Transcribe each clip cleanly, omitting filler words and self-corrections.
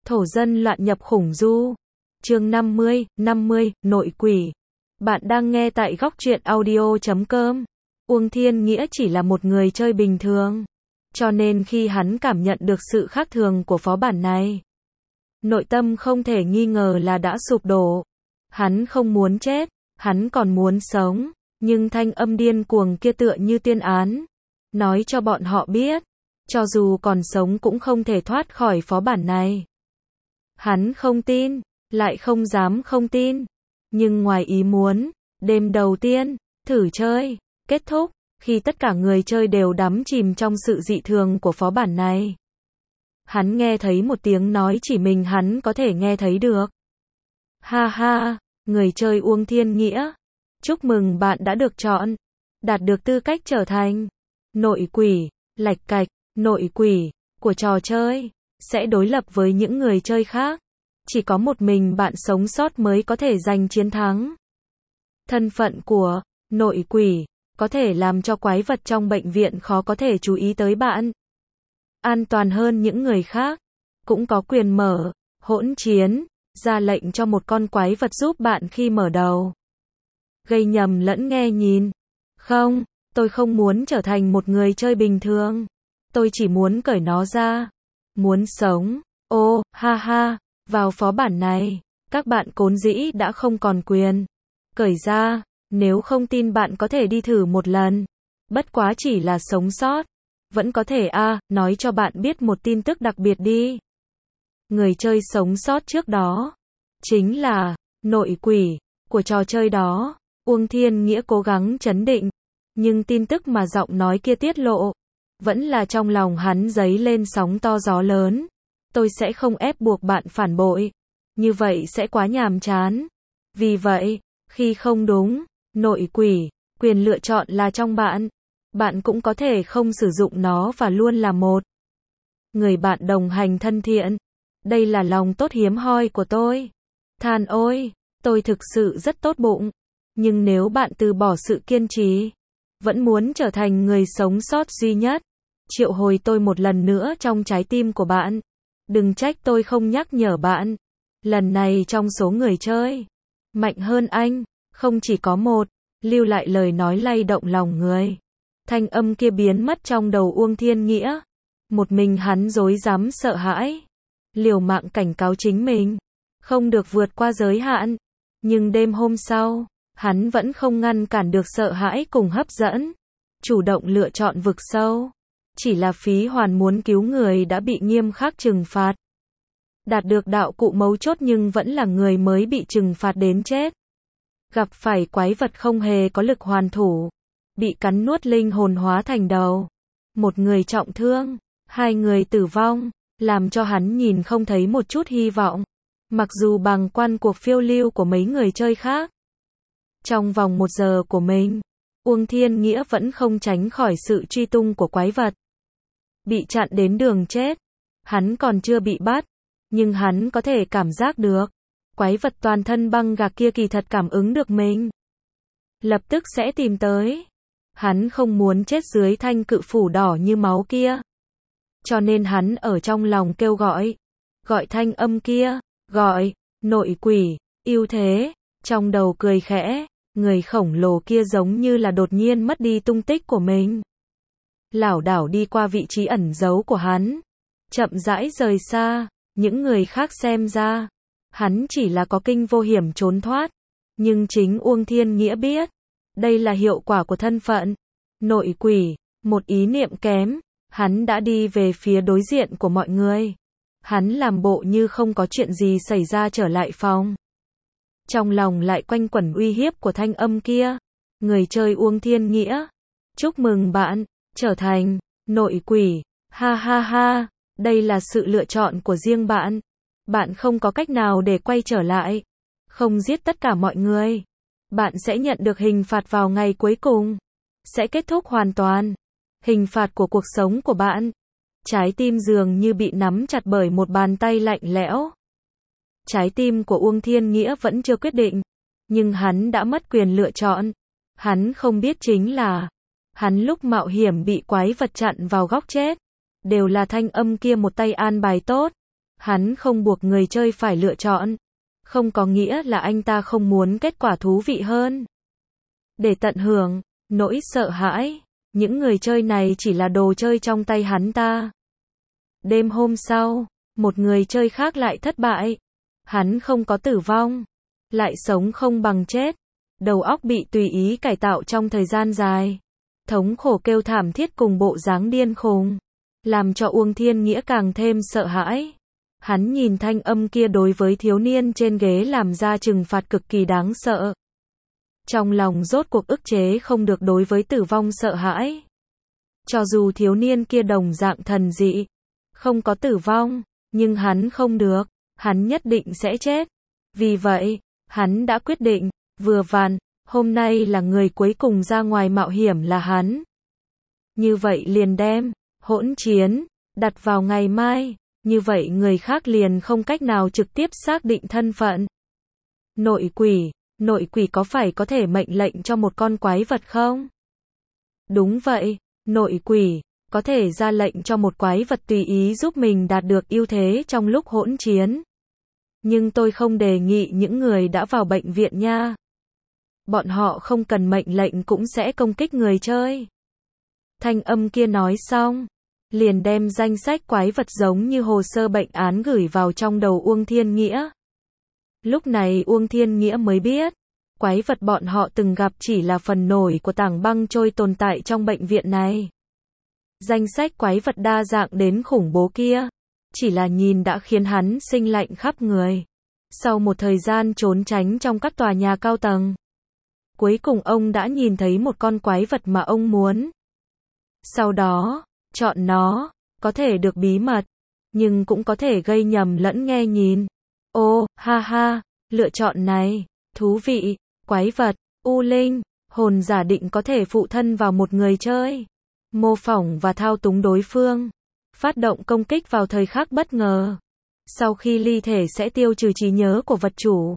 Thổ dân loạn nhập khủng du. Chương 50, nội quỷ. Bạn đang nghe tại góc truyện audio.com. Uông Thiên Nghĩa chỉ là một người chơi bình thường. Cho nên khi hắn cảm nhận được sự khác thường của phó bản này, nội tâm không thể nghi ngờ là đã sụp đổ. Hắn không muốn chết, hắn còn muốn sống. Nhưng thanh âm điên cuồng kia tựa như tuyên án, nói cho bọn họ biết, cho dù còn sống cũng không thể thoát khỏi phó bản này. Hắn không tin, lại không dám không tin. Nhưng ngoài ý muốn, đêm đầu tiên, thử chơi, kết thúc, khi tất cả người chơi đều đắm chìm trong sự dị thường của phó bản này. Hắn nghe thấy một tiếng nói chỉ mình hắn có thể nghe thấy được. Ha ha, người chơi Uông Thiên Nghĩa. Chúc mừng bạn đã được chọn, đạt được tư cách trở thành nội quỷ, lạch cạch, nội quỷ của trò chơi, sẽ đối lập với những người chơi khác. Chỉ có một mình bạn sống sót mới có thể giành chiến thắng. Thân phận của nội quỷ có thể làm cho quái vật trong bệnh viện khó có thể chú ý tới bạn. An toàn hơn những người khác, cũng có quyền mở hỗn chiến, ra lệnh cho một con quái vật giúp bạn khi mở đầu. Gây nhầm lẫn nghe nhìn. Không, tôi không muốn trở thành một người chơi bình thường. Tôi chỉ muốn cởi nó ra. Muốn sống. Ô, ha ha, vào phó bản này, các bạn cốn dĩ đã không còn quyền cởi ra. Nếu không tin bạn có thể đi thử một lần. Bất quá chỉ là sống sót. Vẫn có thể nói cho bạn biết một tin tức đặc biệt đi. Người chơi sống sót trước đó chính là nội quỷ của trò chơi đó. Uông Thiên Nghĩa cố gắng trấn định, nhưng tin tức mà giọng nói kia tiết lộ, vẫn là trong lòng hắn dấy lên sóng to gió lớn. Tôi sẽ không ép buộc bạn phản bội, như vậy sẽ quá nhàm chán. Vì vậy, khi không đúng, nội quỷ, quyền lựa chọn là trong bạn. Bạn cũng có thể không sử dụng nó và luôn là một người bạn đồng hành thân thiện. Đây là lòng tốt hiếm hoi của tôi. Than ôi, tôi thực sự rất tốt bụng. Nhưng nếu bạn từ bỏ sự kiên trì, vẫn muốn trở thành người sống sót duy nhất, triệu hồi tôi một lần nữa trong trái tim của bạn. Đừng trách tôi không nhắc nhở bạn. Lần này trong số người chơi mạnh hơn anh, không chỉ có một. Lưu lại lời nói lay động lòng người. Thanh âm kia biến mất trong đầu Uông Thiên Nghĩa. Một mình hắn rối rắm sợ hãi, liều mạng cảnh cáo chính mình, không được vượt qua giới hạn. Nhưng đêm hôm sau, hắn vẫn không ngăn cản được sợ hãi cùng hấp dẫn. Chủ động lựa chọn vực sâu. Chỉ là phí hoàn muốn cứu người đã bị nghiêm khắc trừng phạt. Đạt được đạo cụ mấu chốt nhưng vẫn là người mới bị trừng phạt đến chết. Gặp phải quái vật không hề có lực hoàn thủ. Bị cắn nuốt linh hồn hóa thành đầu. Một người trọng thương, hai người tử vong, làm cho hắn nhìn không thấy một chút hy vọng. Mặc dù bằng quan cuộc phiêu lưu của mấy người chơi khác. Trong vòng 1 giờ của mình, Uông Thiên Nghĩa vẫn không tránh khỏi sự truy tung của quái vật. Bị chặn đến đường chết. Hắn còn chưa bị bắt, nhưng hắn có thể cảm giác được. Quái vật toàn thân băng gạc kia kỳ thật cảm ứng được mình. Lập tức sẽ tìm tới. Hắn không muốn chết dưới thanh cự phủ đỏ như máu kia. Cho nên hắn ở trong lòng kêu gọi. Gọi thanh âm kia. Gọi, nội quỷ, ưu thế. Trong đầu cười khẽ. Người khổng lồ kia giống như là đột nhiên mất đi tung tích của mình. Lảo đảo đi qua vị trí ẩn giấu của hắn. Chậm rãi rời xa. Những người khác xem ra, hắn chỉ là có kinh vô hiểm trốn thoát. Nhưng chính Uông Thiên Nghĩa biết, đây là hiệu quả của thân phận nội quỷ. Một ý niệm kém, hắn đã đi về phía đối diện của mọi người. Hắn làm bộ như không có chuyện gì xảy ra trở lại phòng. Trong lòng lại quanh quẩn uy hiếp của thanh âm kia. Người chơi Uông Thiên Nghĩa, chúc mừng bạn trở thành nội quỷ. Ha ha ha, đây là sự lựa chọn của riêng bạn. Bạn không có cách nào để quay trở lại. Không giết tất cả mọi người, bạn sẽ nhận được hình phạt vào ngày cuối cùng. Sẽ kết thúc hoàn toàn hình phạt của cuộc sống của bạn. Trái tim dường như bị nắm chặt bởi một bàn tay lạnh lẽo. Trái tim của Uông Thiên Nghĩa vẫn chưa quyết định, nhưng hắn đã mất quyền lựa chọn. Hắn không biết chính là, hắn lúc mạo hiểm bị quái vật chặn vào góc chết, đều là thanh âm kia một tay an bài tốt. Hắn không buộc người chơi phải lựa chọn. Không có nghĩa là anh ta không muốn kết quả thú vị hơn. Để tận hưởng nỗi sợ hãi, những người chơi này chỉ là đồ chơi trong tay hắn ta. Đêm hôm sau, một người chơi khác lại thất bại. Hắn không có tử vong, lại sống không bằng chết. Đầu óc bị tùy ý cải tạo trong thời gian dài. Thống khổ kêu thảm thiết cùng bộ dáng điên khùng, làm cho Uông Thiên Nghĩa càng thêm sợ hãi. Hắn nhìn thanh âm kia đối với thiếu niên trên ghế làm ra trừng phạt cực kỳ đáng sợ. Trong lòng rốt cuộc ức chế không được đối với tử vong sợ hãi. Cho dù thiếu niên kia đồng dạng thần dị, không có tử vong, nhưng hắn không được, hắn nhất định sẽ chết. Vì vậy, hắn đã quyết định, vừa vặn, hôm nay là người cuối cùng ra ngoài mạo hiểm là hắn. Như vậy liền đem hỗn chiến đặt vào ngày mai, như vậy người khác liền không cách nào trực tiếp xác định thân phận. Nội quỷ có phải có thể mệnh lệnh cho một con quái vật không? Đúng vậy, nội quỷ có thể ra lệnh cho một quái vật tùy ý giúp mình đạt được ưu thế trong lúc hỗn chiến. Nhưng tôi không đề nghị những người đã vào bệnh viện nha. Bọn họ không cần mệnh lệnh cũng sẽ công kích người chơi. Thanh âm kia nói xong, liền đem danh sách quái vật giống như hồ sơ bệnh án gửi vào trong đầu Uông Thiên Nghĩa. Lúc này Uông Thiên Nghĩa mới biết, quái vật bọn họ từng gặp chỉ là phần nổi của tảng băng trôi tồn tại trong bệnh viện này. Danh sách quái vật đa dạng đến khủng bố kia, chỉ là nhìn đã khiến hắn sinh lạnh khắp người. Sau một thời gian trốn tránh trong các tòa nhà cao tầng, cuối cùng ông đã nhìn thấy một con quái vật mà ông muốn. Sau đó, chọn nó, có thể được bí mật, nhưng cũng có thể gây nhầm lẫn nghe nhìn. Ô, ha ha, lựa chọn này, thú vị, quái vật, U Linh, hồn giả định có thể phụ thân vào một người chơi, mô phỏng và thao túng đối phương, phát động công kích vào thời khắc bất ngờ. Sau khi ly thể sẽ tiêu trừ trí nhớ của vật chủ.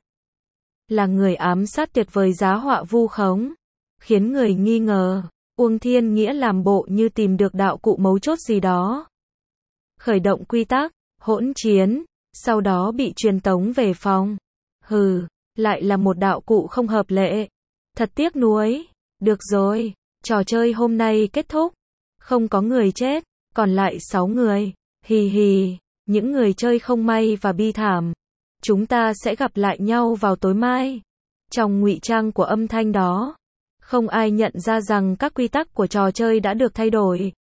Là người ám sát tuyệt vời giá họa vu khống, khiến người nghi ngờ. Uông Thiên Nghĩa làm bộ như tìm được đạo cụ mấu chốt gì đó. Khởi động quy tắc, hỗn chiến, sau đó bị truyền tống về phòng. Hừ, lại là một đạo cụ không hợp lệ. Thật tiếc nuối. Được rồi, trò chơi hôm nay kết thúc. Không có người chết, còn lại 6 người. Hì hì, những người chơi không may và bi thảm. Chúng ta sẽ gặp lại nhau vào tối mai. Trong ngụy trang của âm thanh đó, không ai nhận ra rằng các quy tắc của trò chơi đã được thay đổi.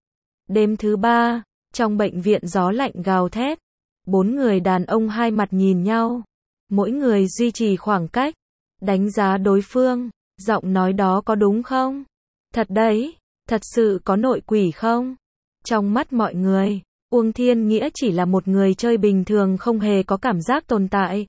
Đêm thứ 3, trong bệnh viện gió lạnh gào thét. 4 người đàn ông hai mặt nhìn nhau. Mỗi người duy trì khoảng cách. Đánh giá đối phương. Giọng nói đó có đúng không? Thật đấy, thật sự có nội quỷ không? Trong mắt mọi người, Uông Thiên Nghĩa chỉ là một người chơi bình thường không hề có cảm giác tồn tại.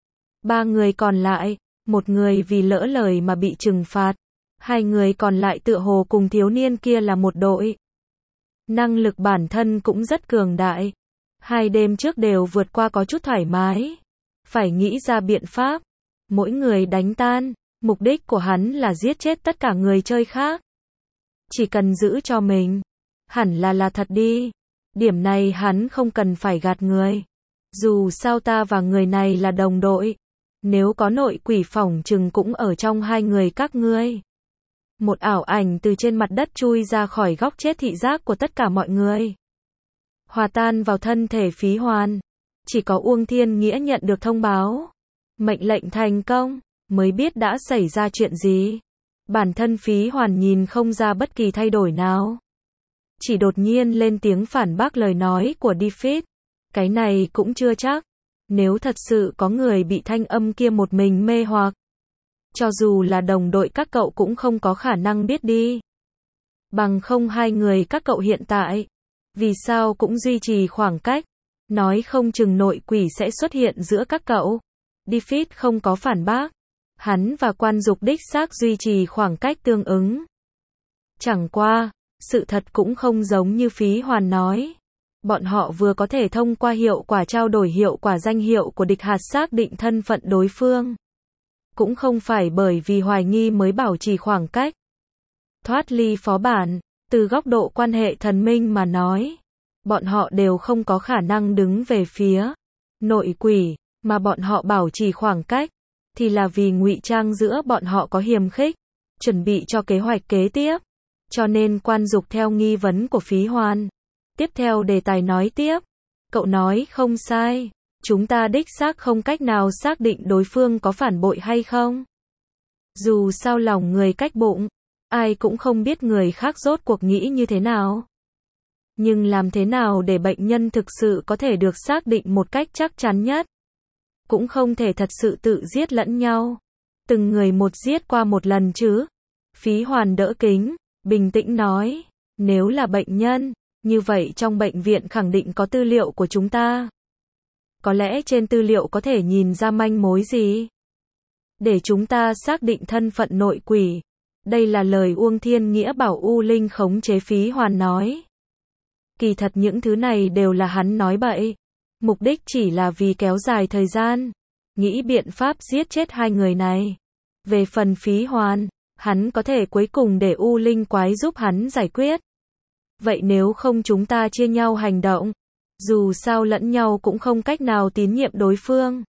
3 người còn lại, một người vì lỡ lời mà bị trừng phạt. 2 người còn lại tựa hồ cùng thiếu niên kia là một đội. Năng lực bản thân cũng rất cường đại. 2 đêm trước đều vượt qua có chút thoải mái. Phải nghĩ ra biện pháp. Mỗi người đánh tan. Mục đích của hắn là giết chết tất cả người chơi khác. Chỉ cần giữ cho mình. Hẳn là thật đi. Điểm này hắn không cần phải gạt người. Dù sao ta và người này là đồng đội. Nếu có nội quỷ phỏng chừng cũng ở trong 2 người các ngươi. Một ảo ảnh từ trên mặt đất chui ra khỏi góc chết thị giác của tất cả mọi người. Hòa tan vào thân thể Phí Hoàn. Chỉ có Uông Thiên Nghĩa nhận được thông báo. Mệnh lệnh thành công, mới biết đã xảy ra chuyện gì. Bản thân Phí Hoàn nhìn không ra bất kỳ thay đổi nào. Chỉ đột nhiên lên tiếng phản bác lời nói của Defeat. Cái này cũng chưa chắc. Nếu thật sự có người bị thanh âm kia một mình mê hoặc, cho dù là đồng đội các cậu cũng không có khả năng biết đi. Bằng không 2 người các cậu hiện tại, vì sao cũng duy trì khoảng cách, nói không chừng nội quỷ sẽ xuất hiện giữa các cậu. Defeat không có phản bác. Hắn và Quan Dục đích xác duy trì khoảng cách tương ứng. Chẳng qua, sự thật cũng không giống như Phí Hoàn nói. Bọn họ vừa có thể thông qua hiệu quả trao đổi hiệu quả danh hiệu của địch hạt xác định thân phận đối phương. Cũng không phải bởi vì hoài nghi mới bảo trì khoảng cách. Thoát ly phó bản, từ góc độ quan hệ thần minh mà nói, bọn họ đều không có khả năng đứng về phía nội quỷ, mà bọn họ bảo trì khoảng cách, thì là vì ngụy trang giữa bọn họ có hiềm khích, chuẩn bị cho kế hoạch kế tiếp. Cho nên Quan Dục theo nghi vấn của Phí Hoan, tiếp theo đề tài nói tiếp, cậu nói không sai, chúng ta đích xác không cách nào xác định đối phương có phản bội hay không. Dù sao lòng người cách bụng, ai cũng không biết người khác rốt cuộc nghĩ như thế nào. Nhưng làm thế nào để bệnh nhân thực sự có thể được xác định một cách chắc chắn nhất? Cũng không thể thật sự tự giết lẫn nhau. Từng người một giết qua một lần chứ. Phí Hoàn đỡ kính, bình tĩnh nói, nếu là bệnh nhân, như vậy trong bệnh viện khẳng định có tư liệu của chúng ta. Có lẽ trên tư liệu có thể nhìn ra manh mối gì? Để chúng ta xác định thân phận nội quỷ. Đây là lời Uông Thiên Nghĩa bảo U Linh khống chế Phí Hoàn nói. Kỳ thật những thứ này đều là hắn nói bậy. Mục đích chỉ là vì kéo dài thời gian, nghĩ biện pháp giết chết hai người này. Về phần Phí Hoàn, hắn có thể cuối cùng để U Linh quái giúp hắn giải quyết. Vậy nếu không chúng ta chia nhau hành động, dù sao lẫn nhau cũng không cách nào tín nhiệm đối phương.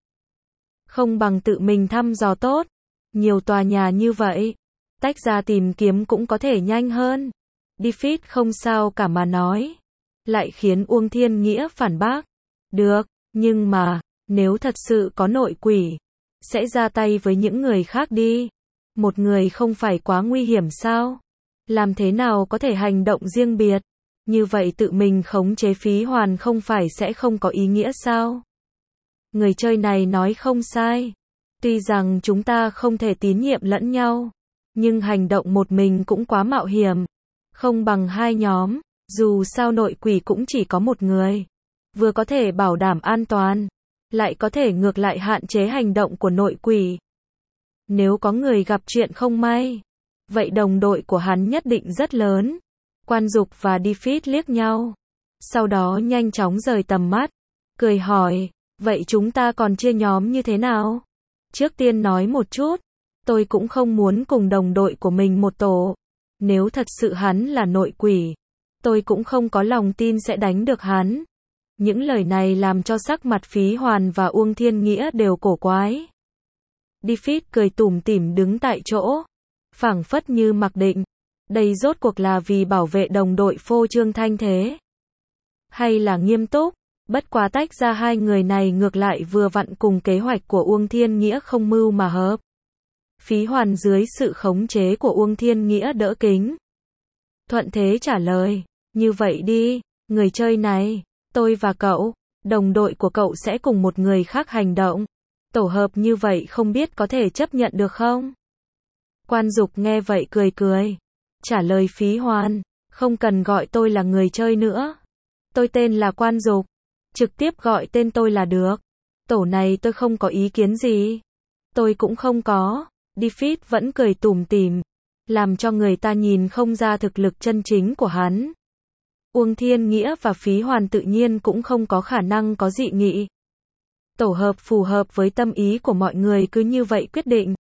Không bằng tự mình thăm dò tốt, nhiều tòa nhà như vậy, tách ra tìm kiếm cũng có thể nhanh hơn. Defeat không sao cả mà nói, lại khiến Uông Thiên Nghĩa phản bác. Được, nhưng mà, nếu thật sự có nội quỷ, sẽ ra tay với những người khác đi. Một người không phải quá nguy hiểm sao? Làm thế nào có thể hành động riêng biệt? Như vậy tự mình khống chế Phí Hoàn không phải sẽ không có ý nghĩa sao? Người chơi này nói không sai. Tuy rằng chúng ta không thể tín nhiệm lẫn nhau, nhưng hành động một mình cũng quá mạo hiểm. Không bằng hai nhóm, dù sao nội quỷ cũng chỉ có một người. Vừa có thể bảo đảm an toàn, lại có thể ngược lại hạn chế hành động của nội quỷ. Nếu có người gặp chuyện không may, vậy đồng đội của hắn nhất định rất lớn. Quan Dục và Defeat liếc nhau, sau đó nhanh chóng rời tầm mắt, cười hỏi, vậy chúng ta còn chia nhóm như thế nào? Trước tiên nói một chút, tôi cũng không muốn cùng đồng đội của mình một tổ. Nếu thật sự hắn là nội quỷ, tôi cũng không có lòng tin sẽ đánh được hắn. Những lời này làm cho sắc mặt Phí Hoàn và Uông Thiên Nghĩa đều cổ quái. Defeat cười tủm tỉm đứng tại chỗ, phảng phất như mặc định, đây rốt cuộc là vì bảo vệ đồng đội phô trương thanh thế, hay là nghiêm túc? Bất quá tách ra hai người này ngược lại vừa vặn cùng kế hoạch của Uông Thiên Nghĩa không mưu mà hợp. Phí Hoàn dưới sự khống chế của Uông Thiên Nghĩa đỡ kính, thuận thế trả lời, như vậy đi, người chơi này, tôi và cậu, đồng đội của cậu sẽ cùng một người khác hành động. Tổ hợp như vậy không biết có thể chấp nhận được không? Quan Dục nghe vậy cười cười, trả lời Phí Hoàn, không cần gọi tôi là người chơi nữa. Tôi tên là Quan Dục, trực tiếp gọi tên tôi là được. Tổ này tôi không có ý kiến gì. Tôi cũng không có. Defeat vẫn cười tủm tỉm, làm cho người ta nhìn không ra thực lực chân chính của hắn. Uông Thiên Nghĩa và Phí Hoàn tự nhiên cũng không có khả năng có dị nghị. Tổ hợp phù hợp với tâm ý của mọi người cứ như vậy quyết định.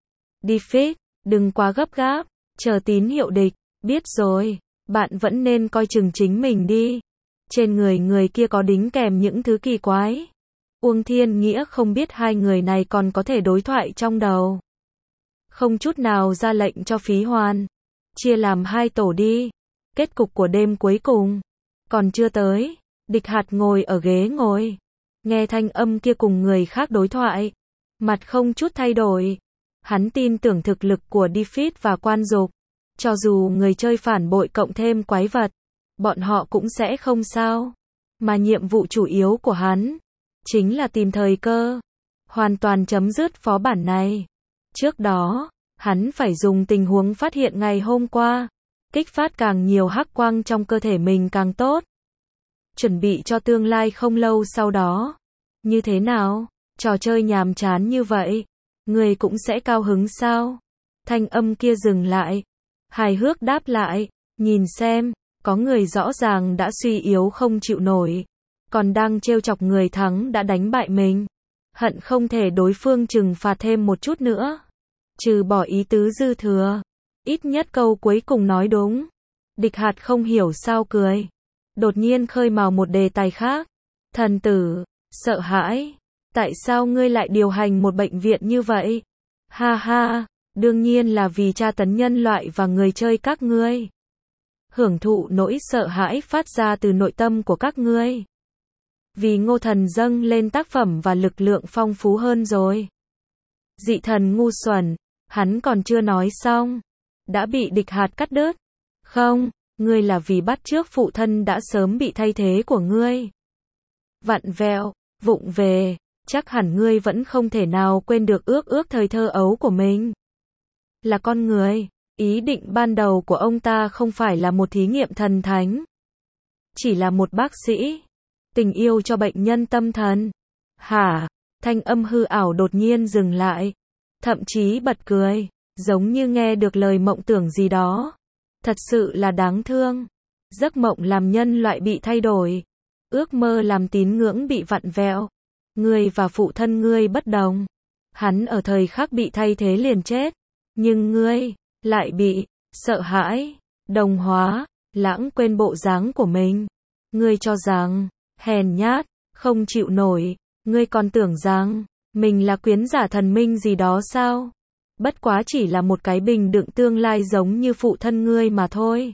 Defeat, đừng quá gấp gáp, chờ tín hiệu địch, biết rồi, bạn vẫn nên coi chừng chính mình đi. Trên người kia có đính kèm những thứ kỳ quái. Uông Thiên Nghĩa không biết hai người này còn có thể đối thoại trong đầu. Không chút nào ra lệnh cho Phí Hoàn, chia làm hai tổ đi. Kết cục của đêm cuối cùng còn chưa tới. Địch Hạt ngồi ở ghế ngồi, nghe thanh âm kia cùng người khác đối thoại, mặt không chút thay đổi. Hắn tin tưởng thực lực của Defeat và Quan Dục, cho dù người chơi phản bội cộng thêm quái vật, bọn họ cũng sẽ không sao. Mà nhiệm vụ chủ yếu của hắn chính là tìm thời cơ, hoàn toàn chấm dứt phó bản này. Trước đó, hắn phải dùng tình huống phát hiện ngày hôm qua, kích phát càng nhiều hắc quang trong cơ thể mình càng tốt. Chuẩn bị cho tương lai không lâu sau đó. Như thế nào? Trò chơi nhàm chán như vậy, người cũng sẽ cao hứng sao? Thanh âm kia dừng lại, hài hước đáp lại, nhìn xem, có người rõ ràng đã suy yếu không chịu nổi, còn đang trêu chọc người thắng đã đánh bại mình. Hận không thể đối phương trừng phạt thêm một chút nữa. Trừ bỏ ý tứ dư thừa, ít nhất câu cuối cùng nói đúng. Địch Hạt không hiểu sao cười. đột nhiên khơi mào một đề tài khác. Thần tử, sợ hãi. Tại sao ngươi lại điều hành một bệnh viện như vậy? Ha ha, đương nhiên là vì tra tấn nhân loại và người chơi các ngươi. Hưởng thụ nỗi sợ hãi phát ra từ nội tâm của các ngươi. Vì Ngô Thần dâng lên tác phẩm và lực lượng phong phú hơn rồi. Dị thần ngu xuẩn, hắn còn chưa nói xong. Đã bị địch hạt cắt đứt. Không, ngươi là vì bắt chước phụ thân đã sớm bị thay thế của ngươi. Vặn vẹo, vụng về, chắc hẳn ngươi vẫn không thể nào quên được ước thời thơ ấu của mình. Là con người, ý định ban đầu của ông ta không phải là một thí nghiệm thần thánh. Chỉ là một bác sĩ. Tình yêu cho bệnh nhân tâm thần. Hả? Thanh âm hư ảo đột nhiên dừng lại. Thậm chí bật cười, giống như nghe được lời mộng tưởng gì đó. Thật sự là đáng thương. Giấc mộng làm nhân loại bị thay đổi. Ước mơ làm tín ngưỡng bị vặn vẹo. Ngươi và phụ thân ngươi bất đồng. Hắn ở thời khắc bị thay thế liền chết. Nhưng ngươi, lại bị, sợ hãi, đồng hóa, lãng quên bộ dáng của mình. Ngươi cho rằng, hèn nhát, không chịu nổi. Ngươi còn tưởng rằng, mình là quyến giả thần minh gì đó sao? Bất quá chỉ là một cái bình đựng tương lai giống như phụ thân ngươi mà thôi.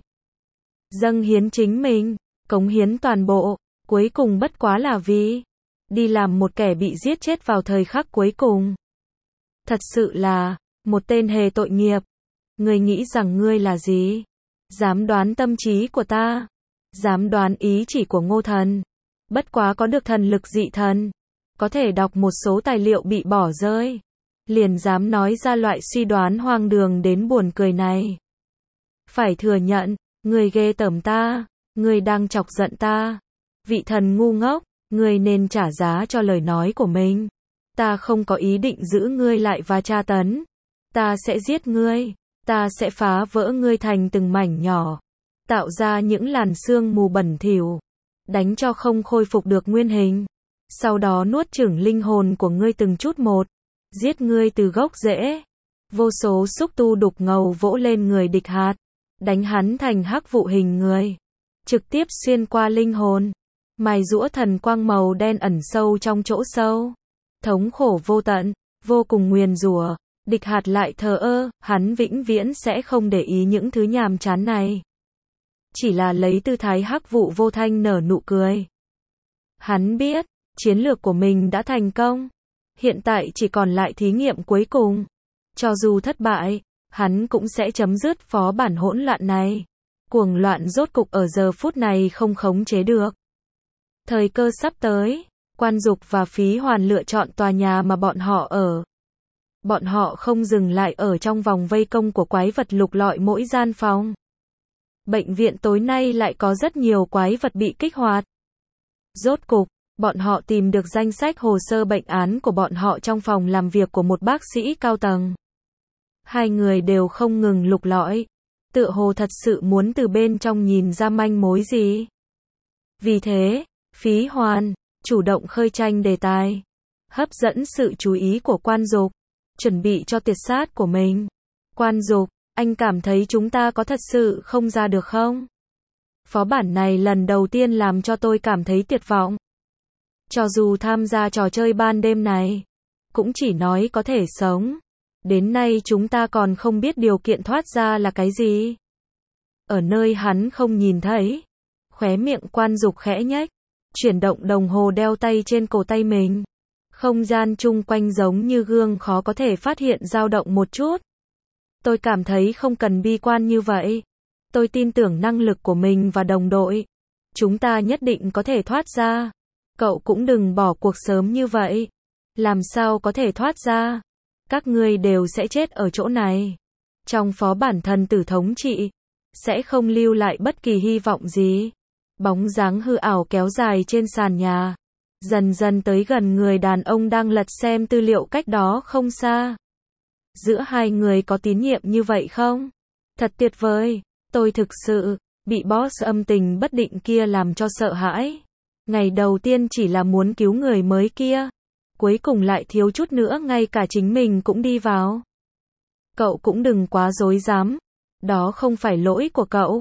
Dâng hiến chính mình, cống hiến toàn bộ, cuối cùng bất quá là vì đi làm một kẻ bị giết chết vào thời khắc cuối cùng. Thật sự là một tên hề tội nghiệp. Ngươi nghĩ rằng ngươi là gì? Dám đoán tâm trí của ta? Dám đoán ý chỉ của Ngô Thần? Bất quá có được thần lực dị thần, có thể đọc một số tài liệu bị bỏ rơi, liền dám nói ra loại suy đoán hoang đường đến buồn cười này. Phải thừa nhận, ngươi ghê tởm ta, ngươi đang chọc giận ta. Vị thần ngu ngốc, ngươi nên trả giá cho lời nói của mình. Ta không có ý định giữ ngươi lại và tra tấn. Ta sẽ giết ngươi, ta sẽ phá vỡ ngươi thành từng mảnh nhỏ, tạo ra những làn sương mù bẩn thỉu, đánh cho không khôi phục được nguyên hình. Sau đó nuốt chửng linh hồn của ngươi từng chút một, giết ngươi từ gốc rễ. Vô số xúc tu đục ngầu vỗ lên người địch hạt, đánh hắn thành hắc vụ hình người, trực tiếp xuyên qua linh hồn, mài giũa thần quang màu đen ẩn sâu trong chỗ sâu. Thống khổ vô tận, vô cùng nguyền rủa. Địch hạt lại thờ ơ, hắn vĩnh viễn sẽ không để ý những thứ nhàm chán này. Chỉ là lấy tư thái hắc vụ vô thanh nở nụ cười. Hắn biết, chiến lược của mình đã thành công. Hiện tại chỉ còn lại thí nghiệm cuối cùng. Cho dù thất bại, hắn cũng sẽ chấm dứt phó bản hỗn loạn này. Cuồng loạn rốt cục ở giờ phút này không khống chế được. Thời cơ sắp tới, Quan Dục và Phí Hoàn lựa chọn tòa nhà mà bọn họ ở. Bọn họ không dừng lại ở trong vòng vây công của quái vật lục lọi mỗi gian phòng. Bệnh viện tối nay lại có rất nhiều quái vật bị kích hoạt. Rốt cục, bọn họ tìm được danh sách hồ sơ bệnh án của bọn họ trong phòng làm việc của một bác sĩ cao tầng. Hai người đều không ngừng lục lọi, tựa hồ thật sự muốn từ bên trong nhìn ra manh mối gì. Vì thế, Phí Hoàn chủ động khơi tranh đề tài, hấp dẫn sự chú ý của Quan Dục, chuẩn bị cho tiệt sát của mình. Quan Dục, anh cảm thấy chúng ta có thật sự không ra được không? Phó bản này lần đầu tiên làm cho tôi cảm thấy tuyệt vọng. Cho dù tham gia trò chơi ban đêm này, cũng chỉ nói có thể sống. Đến nay chúng ta còn không biết điều kiện thoát ra là cái gì. Ở nơi hắn không nhìn thấy, khóe miệng Quan Dục khẽ nhếch, chuyển động đồng hồ đeo tay trên cổ tay mình. Không gian chung quanh giống như gương khó có thể phát hiện dao động một chút. Tôi cảm thấy không cần bi quan như vậy. Tôi tin tưởng năng lực của mình và đồng đội. Chúng ta nhất định có thể thoát ra. Cậu cũng đừng bỏ cuộc sớm như vậy. Làm sao có thể thoát ra? Các ngươi đều sẽ chết ở chỗ này. Trong phó bản thần tử thống trị, sẽ không lưu lại bất kỳ hy vọng gì. Bóng dáng hư ảo kéo dài trên sàn nhà, dần dần tới gần người đàn ông đang lật xem tư liệu cách đó không xa. Giữa hai người có tín nhiệm như vậy không? Thật tuyệt vời, tôi thực sự bị boss âm tình bất định kia làm cho sợ hãi. Ngày đầu tiên chỉ là muốn cứu người mới kia, cuối cùng lại thiếu chút nữa ngay cả chính mình cũng đi vào. Cậu cũng đừng quá dối dám, đó không phải lỗi của cậu.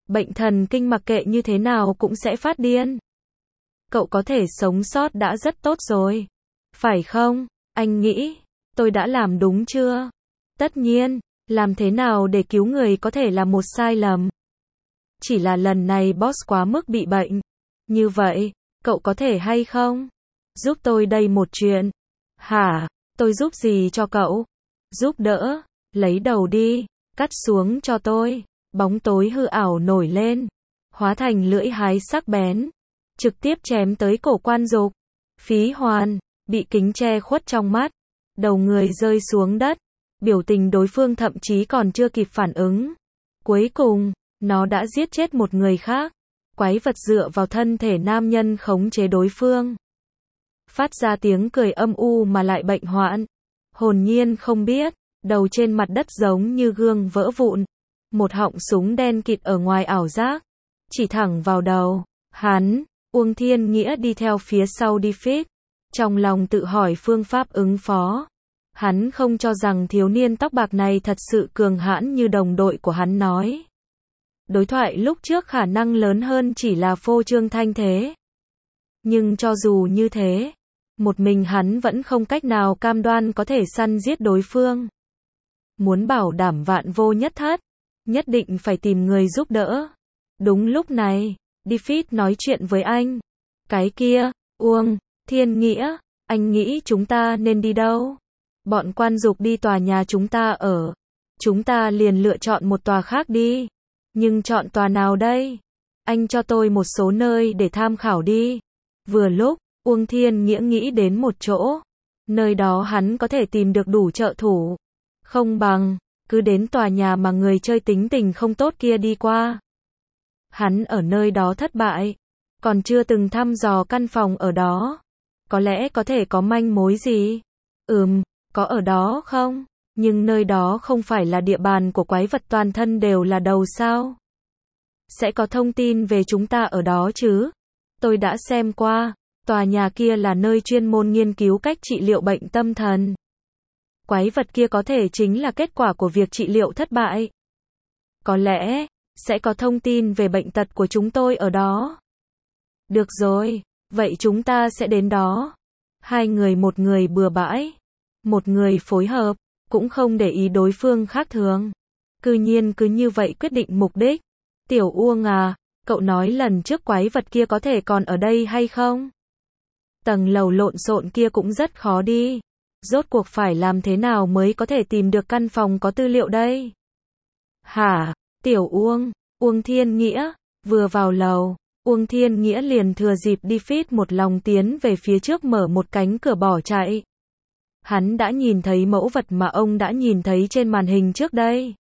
Bệnh thần kinh mặc kệ như thế nào cũng sẽ phát điên. Cậu có thể sống sót đã rất tốt rồi. Phải không? Anh nghĩ, tôi đã làm đúng chưa? Tất nhiên, làm thế nào để cứu người có thể là một sai lầm. Chỉ là lần này boss quá mức bị bệnh. Như vậy, cậu có thể hay không? Giúp tôi đây một chuyện. Hả? Tôi giúp gì cho cậu? Giúp đỡ. Lấy đầu đi. Cắt xuống cho tôi. Bóng tối hư ảo nổi lên. Hóa thành lưỡi hái sắc bén. Trực tiếp chém tới cổ Quan Dục. Phí Hoàn. Bị kính che khuất trong mắt. Đầu người rơi xuống đất. Biểu tình đối phương thậm chí còn chưa kịp phản ứng. Cuối cùng, nó đã giết chết một người khác. Quái vật dựa vào thân thể nam nhân khống chế đối phương. Phát ra tiếng cười âm u mà lại bệnh hoạn. Hồn nhiên không biết, đầu trên mặt đất giống như gương vỡ vụn. Một họng súng đen kịt ở ngoài ảo giác. Chỉ thẳng vào đầu. Hắn, Uông Thiên Nghĩa đi theo phía sau Defeat. Trong lòng tự hỏi phương pháp ứng phó. Hắn không cho rằng thiếu niên tóc bạc này thật sự cường hãn như đồng đội của hắn nói. Đối thoại lúc trước khả năng lớn hơn chỉ là phô trương thanh thế. Nhưng cho dù như thế, một mình hắn vẫn không cách nào cam đoan có thể săn giết đối phương. Muốn bảo đảm vạn vô nhất thất, nhất định phải tìm người giúp đỡ. Đúng lúc này, Defeat nói chuyện với anh. Cái kia, Uông Thiên Nghĩa, anh nghĩ chúng ta nên đi đâu? Bọn Quan Dục đi tòa nhà chúng ta ở. Chúng ta liền lựa chọn một tòa khác đi. Nhưng chọn tòa nào đây? Anh cho tôi một số nơi để tham khảo đi. Vừa lúc, Uông Thiên Nghĩa nghĩ đến một chỗ. Nơi đó hắn có thể tìm được đủ trợ thủ. Không bằng, cứ đến tòa nhà mà người chơi tính tình không tốt kia đi qua. Hắn ở nơi đó thất bại. Còn chưa từng thăm dò căn phòng ở đó. Có lẽ có thể có manh mối gì? Có ở đó không? Nhưng nơi đó không phải là địa bàn của quái vật toàn thân đều là đầu sao? Sẽ có thông tin về chúng ta ở đó chứ? Tôi đã xem qua, tòa nhà kia là nơi chuyên môn nghiên cứu cách trị liệu bệnh tâm thần. Quái vật kia có thể chính là kết quả của việc trị liệu thất bại. Có lẽ, sẽ có thông tin về bệnh tật của chúng tôi ở đó. Được rồi, vậy chúng ta sẽ đến đó. Hai người, một người bừa bãi, một người phối hợp, cũng không để ý đối phương khác thường. Cư nhiên cứ như vậy quyết định mục đích. Tiểu Uông à, cậu nói lần trước quái vật kia có thể còn ở đây hay không? Tầng lầu lộn xộn kia cũng rất khó đi. Rốt cuộc phải làm thế nào mới có thể tìm được căn phòng có tư liệu đây? Hả? Tiểu Uông, Uông Thiên Nghĩa, vừa vào lầu, Uông Thiên Nghĩa liền thừa dịp Defeat một lòng tiến về phía trước mở một cánh cửa bỏ chạy. Hắn đã nhìn thấy mẫu vật mà ông đã nhìn thấy trên màn hình trước đây.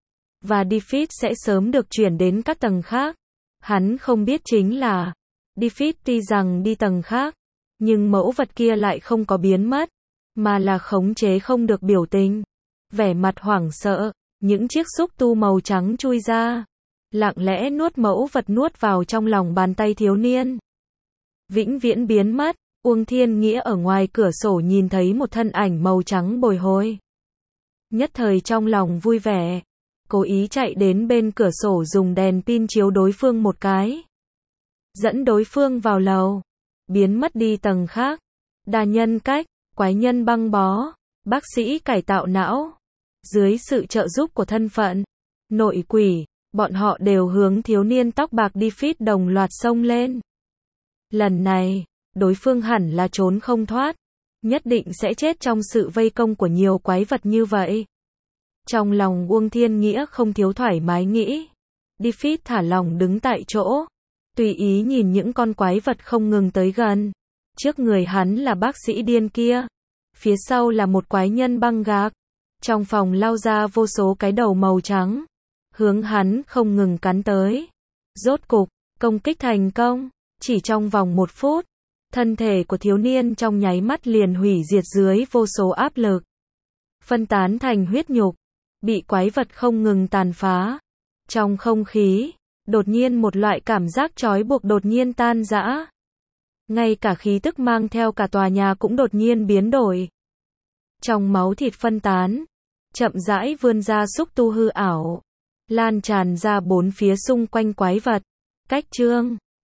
Và Defeat sẽ sớm được chuyển đến các tầng khác. Hắn không biết chính là, Defeat tuy rằng đi tầng khác, nhưng mẫu vật kia lại không có biến mất, mà là khống chế không được biểu tình. Vẻ mặt hoảng sợ, những chiếc xúc tu màu trắng chui ra, lặng lẽ nuốt mẫu vật nuốt vào trong lòng bàn tay thiếu niên. Vĩnh viễn biến mất. Uông Thiên Nghĩa ở ngoài cửa sổ nhìn thấy một thân ảnh màu trắng bồi hồi. Nhất thời trong lòng vui vẻ, cố ý chạy đến bên cửa sổ dùng đèn pin chiếu đối phương một cái. Dẫn đối phương vào lầu, biến mất đi tầng khác. Đa nhân cách, quái nhân băng bó, bác sĩ cải tạo não. Dưới sự trợ giúp của thân phận, nội quỷ, bọn họ đều hướng thiếu niên tóc bạc Defeat đồng loạt xông lên. Lần này, đối phương hẳn là trốn không thoát, nhất định sẽ chết trong sự vây công của nhiều quái vật như vậy. Trong lòng Uông Thiên Nghĩa không thiếu thoải mái nghĩ. Defeat thả lỏng đứng tại chỗ, tùy ý nhìn những con quái vật không ngừng tới gần. Trước người hắn là bác sĩ điên kia, phía sau là một quái nhân băng gạc. Trong phòng lao ra vô số cái đầu màu trắng, hướng hắn không ngừng cắn tới. Rốt cục, công kích thành công, chỉ trong vòng 1 phút. Thân thể của thiếu niên trong nháy mắt liền hủy diệt dưới vô số áp lực. Phân tán thành huyết nhục, bị quái vật không ngừng tàn phá. Trong không khí, đột nhiên một loại cảm giác trói buộc đột nhiên tan rã. Ngay cả khí tức mang theo cả tòa nhà cũng đột nhiên biến đổi. Trong máu thịt phân tán, chậm rãi vươn ra xúc tu hư ảo. lan tràn ra bốn phía xung quanh quái vật. Cách chương